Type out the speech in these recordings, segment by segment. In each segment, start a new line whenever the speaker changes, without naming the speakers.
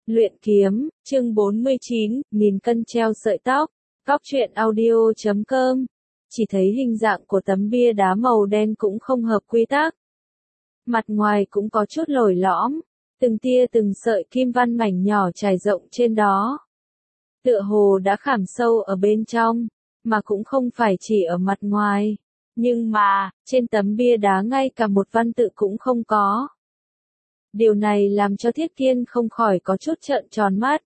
Luyện kiếm, chương 49, nghìn cân treo sợi tóc. Góc truyện audio.com. Chỉ thấy hình dạng của tấm bia đá màu đen cũng không hợp quy tắc. Mặt ngoài cũng có chút lồi lõm, từng tia từng sợi kim văn mảnh nhỏ trải rộng trên đó. Tựa hồ đã khảm sâu ở bên trong, mà cũng không phải chỉ ở mặt ngoài. Nhưng mà, trên tấm bia đá ngay cả một văn tự cũng không có. Điều này làm cho Thiết Kiên không khỏi có chút trợn tròn mắt.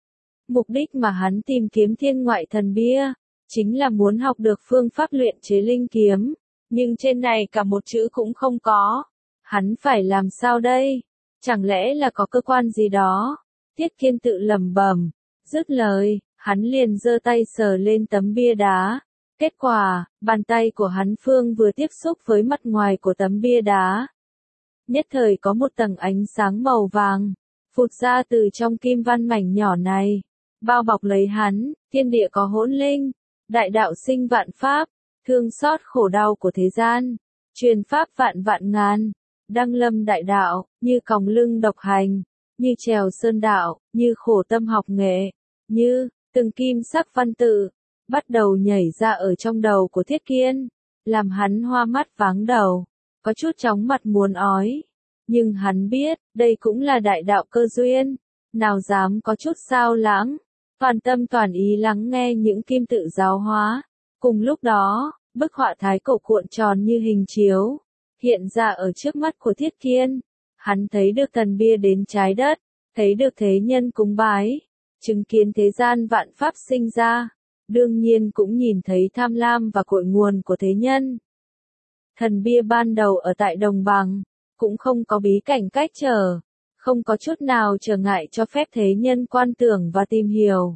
Mục đích mà hắn tìm kiếm thiên ngoại thần bia, chính là muốn học được phương pháp luyện chế linh kiếm, nhưng trên này cả một chữ cũng không có. Hắn phải làm sao đây? Chẳng lẽ là có cơ quan gì đó? Thiết Kiên tự lẩm bẩm, dứt lời, hắn liền giơ tay sờ lên tấm bia đá. Kết quả, bàn tay của hắn phương vừa tiếp xúc với mặt ngoài của tấm bia đá. Nhất thời có một tầng ánh sáng màu vàng, phụt ra từ trong kim văn mảnh nhỏ này, bao bọc lấy hắn. Thiên địa có hỗn linh, đại đạo sinh vạn pháp, thương xót khổ đau của thế gian, truyền pháp vạn vạn ngàn, đăng lâm đại đạo, như còng lưng độc hành, như trèo sơn đạo, như khổ tâm học nghệ, như từng kim sắc văn tự, bắt đầu nhảy ra ở trong đầu của Thiết Kiên, làm hắn hoa mắt váng đầu, có chút chóng mặt muốn ói. Nhưng hắn biết, đây cũng là đại đạo cơ duyên, nào dám có chút sao lãng, toàn tâm toàn ý lắng nghe những kim tự giáo hóa. Cùng lúc đó, bức họa thái cổ cuộn tròn như hình chiếu, hiện ra ở trước mắt của Thiết Kiên. Hắn thấy được thần bia đến trái đất, thấy được thế nhân cúng bái, chứng kiến thế gian vạn pháp sinh ra, đương nhiên cũng nhìn thấy tham lam và cội nguồn của thế nhân. Thần bia ban đầu ở tại đồng bằng, cũng không có bí cảnh cách trở, không có chút nào trở ngại cho phép thế nhân quan tưởng và tìm hiểu.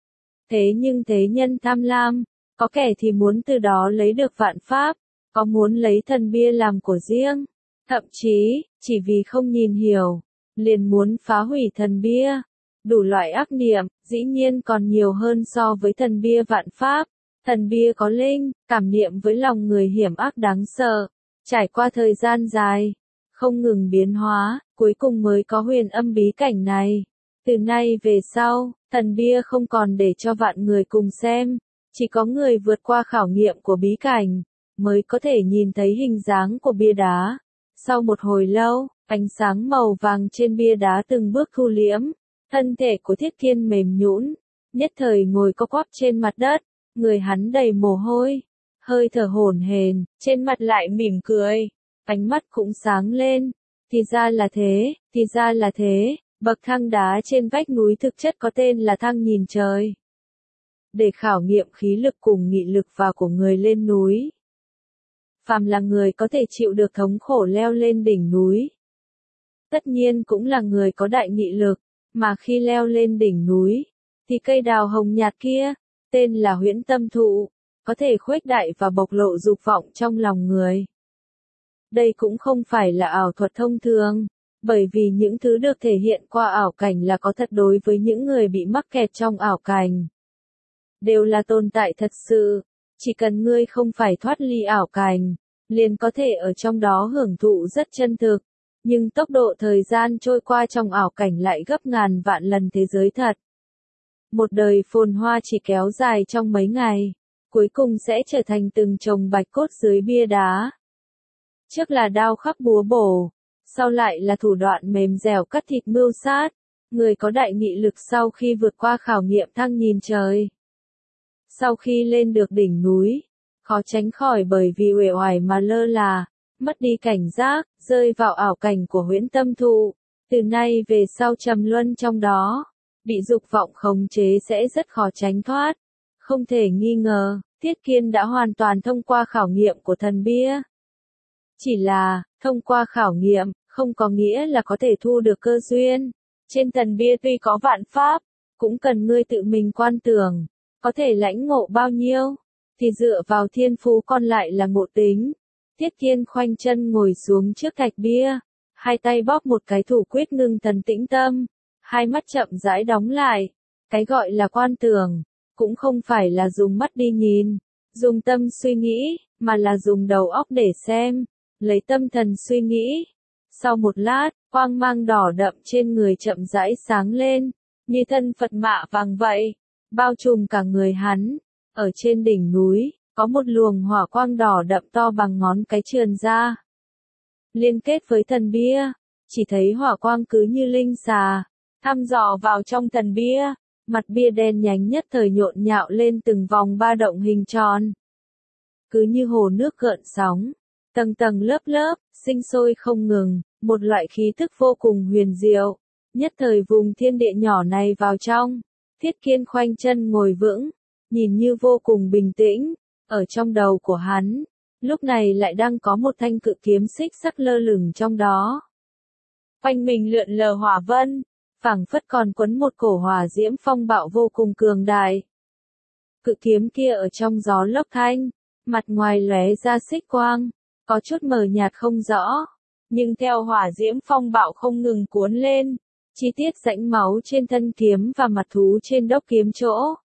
Thế nhưng thế nhân tham lam, có kẻ thì muốn từ đó lấy được vạn pháp, có muốn lấy thần bia làm của riêng, thậm chí, chỉ vì không nhìn hiểu, liền muốn phá hủy thần bia. Đủ loại ác niệm, dĩ nhiên còn nhiều hơn so với thần bia vạn pháp. Thần bia có linh, cảm niệm với lòng người hiểm ác đáng sợ, trải qua thời gian dài, không ngừng biến hóa, cuối cùng mới có huyền âm bí cảnh này. Từ nay về sau, thần bia không còn để cho vạn người cùng xem, chỉ có người vượt qua khảo nghiệm của bí cảnh, mới có thể nhìn thấy hình dáng của bia đá. Sau một hồi lâu, ánh sáng màu vàng trên bia đá từng bước thu liễm, thân thể của Thiết Kiên mềm nhũn, nhất thời ngồi co quắp trên mặt đất, người hắn đầy mồ hôi, hơi thở hổn hển, trên mặt lại mỉm cười, ánh mắt cũng sáng lên. Thì ra là thế, thì ra là thế, bậc thang đá trên vách núi thực chất có tên là thang nhìn trời. Để khảo nghiệm khí lực cùng nghị lực vào của người lên núi. Phàm là người có thể chịu được thống khổ leo lên đỉnh núi. Tất nhiên cũng là người có đại nghị lực, mà khi leo lên đỉnh núi, thì cây đào hồng nhạt kia, tên là huyễn tâm thụ, có thể khuếch đại và bộc lộ dục vọng trong lòng người. Đây cũng không phải là ảo thuật thông thường, bởi vì những thứ được thể hiện qua ảo cảnh là có thật đối với những người bị mắc kẹt trong ảo cảnh. Đều là tồn tại thật sự, chỉ cần ngươi không phải thoát ly ảo cảnh, liền có thể ở trong đó hưởng thụ rất chân thực, nhưng tốc độ thời gian trôi qua trong ảo cảnh lại gấp ngàn vạn lần thế giới thật. Một đời phồn hoa chỉ kéo dài trong mấy ngày, cuối cùng sẽ trở thành từng chồng bạch cốt dưới bia đá. Trước là đao khắc búa bổ, sau lại là thủ đoạn mềm dẻo cắt thịt mưu sát, người có đại nghị lực sau khi vượt qua khảo nghiệm thăng nhìn trời. Sau khi lên được đỉnh núi, khó tránh khỏi bởi vì uể oải mà lơ là, mất đi cảnh giác, rơi vào ảo cảnh của huyễn tâm thụ, từ nay về sau trầm luân trong đó, bị dục vọng khống chế sẽ rất khó tránh thoát. Không thể nghi ngờ, Thiết Kiên đã hoàn toàn thông qua khảo nghiệm của thần bia. Chỉ là, thông qua khảo nghiệm, không có nghĩa là có thể thu được cơ duyên. Trên thần bia tuy có vạn pháp, cũng cần ngươi tự mình quan tưởng, có thể lãnh ngộ bao nhiêu, thì dựa vào thiên phú còn lại là ngộ tính. Thiết Kiên khoanh chân ngồi xuống trước thạch bia, hai tay bóp một cái thủ quyết ngưng thần tĩnh tâm, hai mắt chậm rãi đóng lại. Cái gọi là quan tưởng, cũng không phải là dùng mắt đi nhìn, dùng tâm suy nghĩ, mà là dùng đầu óc để xem, lấy tâm thần suy nghĩ. Sau một lát, quang mang đỏ đậm trên người chậm rãi sáng lên, như thân Phật mạ vàng vậy, bao trùm cả người hắn. Ở trên đỉnh núi, có một luồng hỏa quang đỏ đậm to bằng ngón cái trườn ra. Liên kết với thần bia, chỉ thấy hỏa quang cứ như linh xà, thăm dò vào trong thần bia, mặt bia đen nhánh nhất thời nhộn nhạo lên từng vòng ba động hình tròn. Cứ như hồ nước gợn sóng, tầng tầng lớp lớp, sinh sôi không ngừng, một loại khí tức vô cùng huyền diệu, nhất thời vùng thiên địa nhỏ này vào trong. Thiết Kiên khoanh chân ngồi vững, nhìn như vô cùng bình tĩnh, ở trong đầu của hắn, lúc này lại đang có một thanh cự kiếm xích sắc lơ lửng trong đó. Quanh mình lượn lờ hỏa vân, phảng phất còn quấn một cổ hỏa diễm phong bạo vô cùng cường đại. Cự kiếm kia ở trong gió lốc thanh, mặt ngoài lóe ra xích quang, có chút mờ nhạt không rõ, nhưng theo hỏa diễm phong bạo không ngừng cuốn lên, chi tiết rãnh máu trên thân kiếm và mặt thú trên đốc kiếm chỗ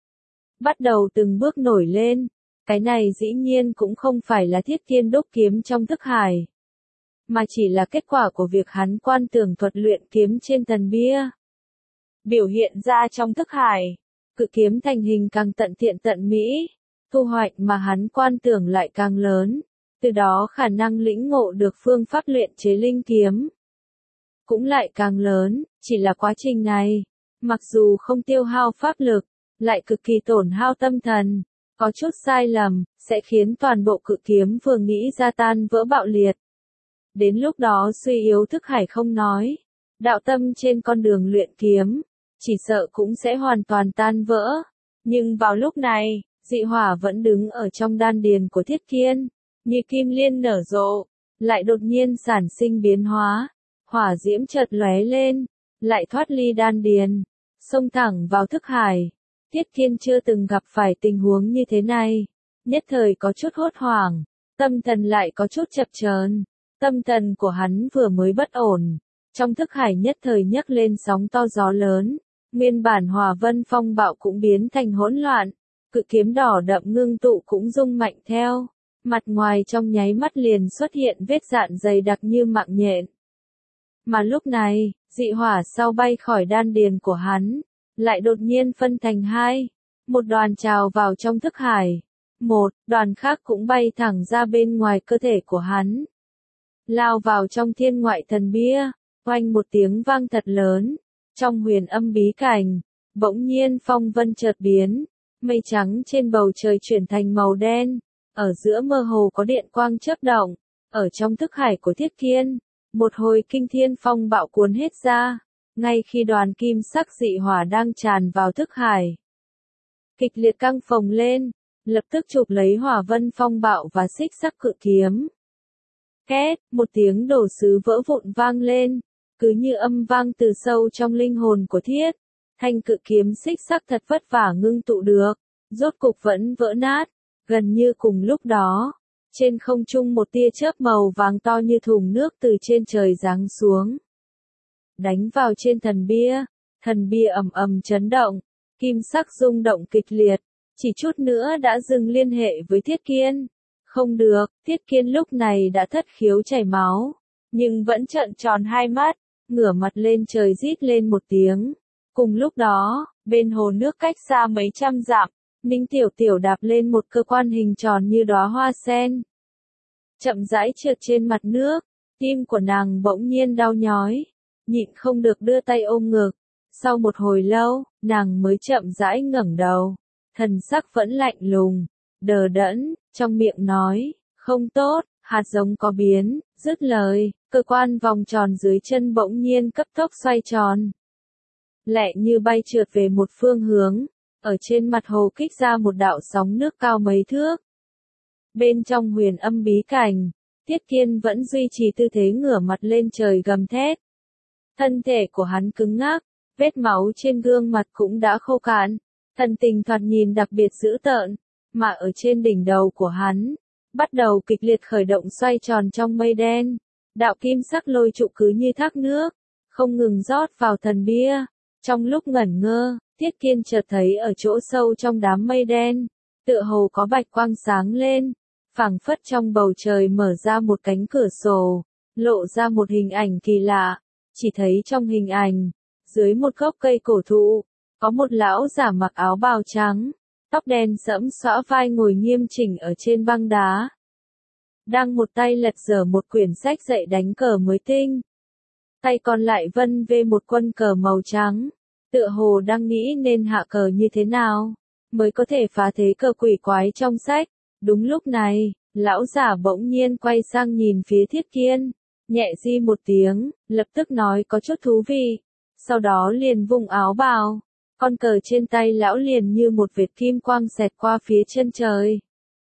bắt đầu từng bước nổi lên. Cái này dĩ nhiên cũng không phải là Thiết Kiên đúc kiếm trong thức hải, mà chỉ là kết quả của việc hắn quan tưởng thuật luyện kiếm trên thần bia. Biểu hiện ra trong thức hải, cự kiếm thành hình càng tận thiện tận mỹ, thu hoạch mà hắn quan tưởng lại càng lớn, từ đó khả năng lĩnh ngộ được phương pháp luyện chế linh kiếm cũng lại càng lớn. Chỉ là quá trình này, mặc dù không tiêu hao pháp lực, lại cực kỳ tổn hao tâm thần, có chút sai lầm, sẽ khiến toàn bộ cự kiếm vừa nghĩ ra tan vỡ bạo liệt. Đến lúc đó suy yếu thức hải không nói, đạo tâm trên con đường luyện kiếm, chỉ sợ cũng sẽ hoàn toàn tan vỡ. Nhưng vào lúc này, dị hỏa vẫn đứng ở trong đan điền của Thiết Kiên, như kim liên nở rộ, lại đột nhiên sản sinh biến hóa, hỏa diễm chợt lóe lên, lại thoát ly đan điền, xông thẳng vào thức hải. Thiết Kiên chưa từng gặp phải tình huống như thế này, nhất thời có chút hốt hoảng, tâm thần lại có chút chập chờn. Tâm thần của hắn vừa mới bất ổn, trong thức hải nhất thời nhấc lên sóng to gió lớn, nguyên bản hòa vân phong bạo cũng biến thành hỗn loạn, cự kiếm đỏ đậm ngưng tụ cũng rung mạnh theo, mặt ngoài trong nháy mắt liền xuất hiện vết dạn dày đặc như mạng nhện. Mà lúc này, dị hỏa sau bay khỏi đan điền của hắn, lại đột nhiên phân thành hai, một đoàn trào vào trong thức hải, một đoàn khác cũng bay thẳng ra bên ngoài cơ thể của hắn, lao vào trong thiên ngoại thần bia. Oanh một tiếng vang thật lớn, trong huyền âm bí cảnh, bỗng nhiên phong vân chợt biến, mây trắng trên bầu trời chuyển thành màu đen, ở giữa mơ hồ có điện quang chớp động, ở trong thức hải của Thiết Kiên, một hồi kinh thiên phong bạo cuốn hết ra, ngay khi đoàn kim sắc dị hỏa đang tràn vào thức hải, kịch liệt căng phồng lên, lập tức chụp lấy hỏa vân phong bạo và xích sắc cự kiếm. Két, một tiếng đổ sứ vỡ vụn vang lên, cứ như âm vang từ sâu trong linh hồn của Thiết. Thanh cự kiếm xích sắc thật vất vả ngưng tụ được, rốt cục vẫn vỡ nát. Gần như cùng lúc đó, trên không trung một tia chớp màu vàng to như thùng nước từ trên trời giáng xuống, đánh vào trên thần bia ầm ầm chấn động, kim sắc rung động kịch liệt, chỉ chút nữa đã dừng liên hệ với Thiết Kiên. Không được, Thiết Kiên lúc này đã thất khiếu chảy máu, nhưng vẫn trợn tròn hai mắt, ngửa mặt lên trời rít lên một tiếng. Cùng lúc đó, bên hồ nước cách xa mấy trăm dặm, Ninh Tiểu Tiểu đạp lên một cơ quan hình tròn như đóa hoa sen, chậm rãi trượt trên mặt nước, tim của nàng bỗng nhiên đau nhói, nhịn không được đưa tay ôm ngực. Sau một hồi lâu, nàng mới chậm rãi ngẩng đầu, thần sắc vẫn lạnh lùng, đờ đẫn, trong miệng nói, không tốt, hạt giống có biến. Dứt lời, cơ quan vòng tròn dưới chân bỗng nhiên cấp tốc xoay tròn, lẹ như bay trượt về một phương hướng, ở trên mặt hồ kích ra một đạo sóng nước cao mấy thước. Bên trong huyền âm bí cảnh, Thiết Kiên vẫn duy trì tư thế ngửa mặt lên trời gầm thét. Thân thể của hắn cứng ngắc, vết máu trên gương mặt cũng đã khô cạn, thần tình thoạt nhìn đặc biệt dữ tợn, mà ở trên đỉnh đầu của hắn, bắt đầu kịch liệt khởi động xoay tròn trong mây đen, đạo kim sắc lôi trụ cứ như thác nước, không ngừng rót vào thần bia. Trong lúc ngẩn ngơ, Thiết Kiên chợt thấy ở chỗ sâu trong đám mây đen, tựa hồ có bạch quang sáng lên, phảng phất trong bầu trời mở ra một cánh cửa sổ, lộ ra một hình ảnh kỳ lạ. Chỉ thấy trong hình ảnh, dưới một gốc cây cổ thụ, có một lão giả mặc áo bào trắng, tóc đen sẫm xõa vai ngồi nghiêm chỉnh ở trên băng đá. Đang một tay lật dở một quyển sách dạy đánh cờ mới tinh. Tay còn lại vân vê một quân cờ màu trắng, tựa hồ đang nghĩ nên hạ cờ như thế nào, mới có thể phá thế cờ quỷ quái trong sách. Đúng lúc này, lão giả bỗng nhiên quay sang nhìn phía Thiết Kiên, nhẹ di một tiếng, lập tức nói có chút thú vị, sau đó liền vung áo bào, con cờ trên tay lão liền như một vệt kim quang xẹt qua phía chân trời,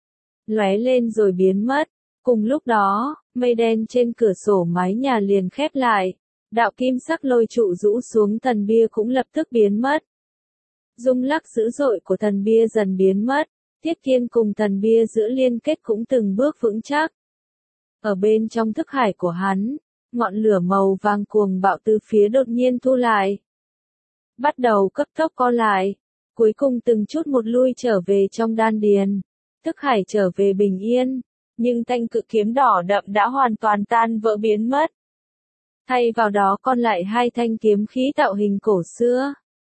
lóe lên rồi biến mất. Cùng lúc đó, mây đen trên cửa sổ mái nhà liền khép lại, đạo kim sắc lôi trụ rũ xuống thần bia cũng lập tức biến mất. Rung lắc dữ dội của thần bia dần biến mất, Thiết Kiên cùng thần bia giữa liên kết cũng từng bước vững chắc. Ở bên trong thức hải của hắn, ngọn lửa màu vàng cuồng bạo từ phía đột nhiên thu lại. Bắt đầu cấp tốc co lại, cuối cùng từng chút một lui trở về trong đan điền, thức hải trở về bình yên. Nhưng thanh cự kiếm đỏ đậm đã hoàn toàn tan vỡ biến mất. Thay vào đó còn lại hai thanh kiếm khí tạo hình cổ xưa.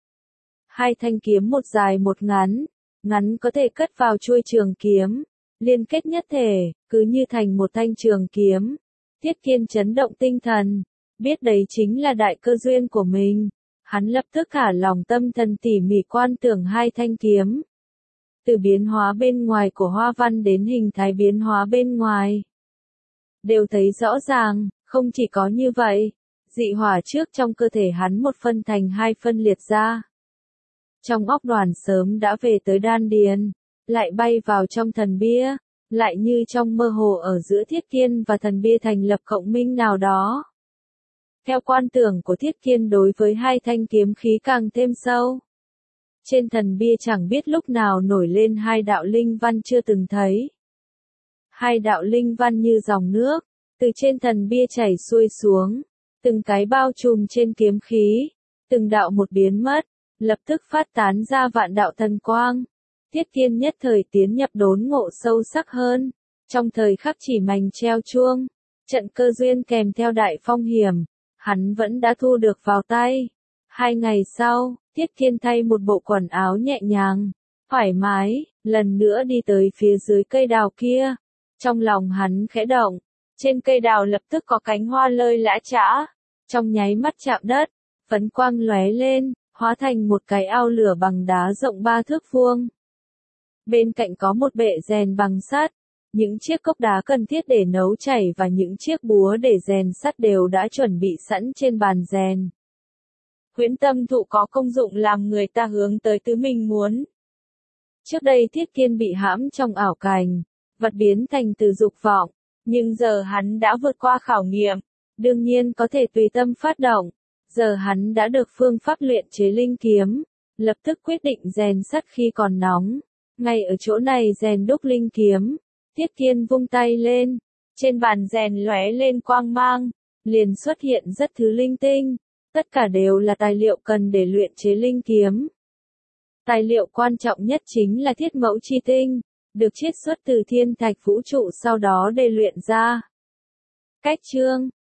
Hai thanh kiếm một dài một ngắn, ngắn có thể cất vào chuôi trường kiếm, liên kết nhất thể, cứ như thành một thanh trường kiếm. Thiết Kiên chấn động tinh thần, biết đấy chính là đại cơ duyên của mình. Hắn lập tức cả lòng tâm thần tỉ mỉ quan tưởng hai thanh kiếm. Từ biến hóa bên ngoài của hoa văn đến hình thái biến hóa bên ngoài. Đều thấy rõ ràng, không chỉ có như vậy, dị hỏa trước trong cơ thể hắn một phân thành hai phân liệt ra. Trong óc đoàn sớm đã về tới đan điền, lại bay vào trong thần bia, lại như trong mơ hồ ở giữa Thiết Kiên và thần bia thành lập cộng minh nào đó. Theo quan tưởng của Thiết Kiên đối với hai thanh kiếm khí càng thêm sâu. Trên thần bia chẳng biết lúc nào nổi lên hai đạo linh văn chưa từng thấy. Hai đạo linh văn như dòng nước, từ trên thần bia chảy xuôi xuống, từng cái bao trùm trên kiếm khí, từng đạo một biến mất, lập tức phát tán ra vạn đạo thần quang. Thiết Kiên nhất thời tiến nhập đốn ngộ sâu sắc hơn, trong thời khắc chỉ mành treo chuông, trận cơ duyên kèm theo đại phong hiểm, hắn vẫn đã thu được vào tay. 2 ngày sau, Thiết Kiên thay một bộ quần áo nhẹ nhàng, thoải mái, lần nữa đi tới phía dưới cây đào kia. Trong lòng hắn khẽ động, trên cây đào lập tức có cánh hoa lơi lã chã, trong nháy mắt chạm đất, phấn quang lóe lên, hóa thành một cái ao lửa bằng đá rộng 3 thước vuông. Bên cạnh có một bệ rèn bằng sắt, những chiếc cốc đá cần thiết để nấu chảy và những chiếc búa để rèn sắt đều đã chuẩn bị sẵn trên bàn rèn. Huyễn tâm thụ có công dụng làm người ta hướng tới thứ mình muốn. Trước đây Thiết Kiên bị hãm trong ảo cảnh, vật biến thành từ dục vọng, nhưng giờ hắn đã vượt qua khảo nghiệm, đương nhiên có thể tùy tâm phát động. Giờ hắn đã được phương pháp luyện chế linh kiếm, lập tức quyết định rèn sắt khi còn nóng. Ngay ở chỗ này rèn đúc linh kiếm, Thiết Kiên vung tay lên, trên bàn rèn lóe lên quang mang, liền xuất hiện rất thứ linh tinh, tất cả đều là tài liệu cần để luyện chế linh kiếm. Tài liệu quan trọng nhất chính là thiết mẫu chi tinh, được chiết xuất từ thiên thạch vũ trụ sau đó để luyện ra. Cách chương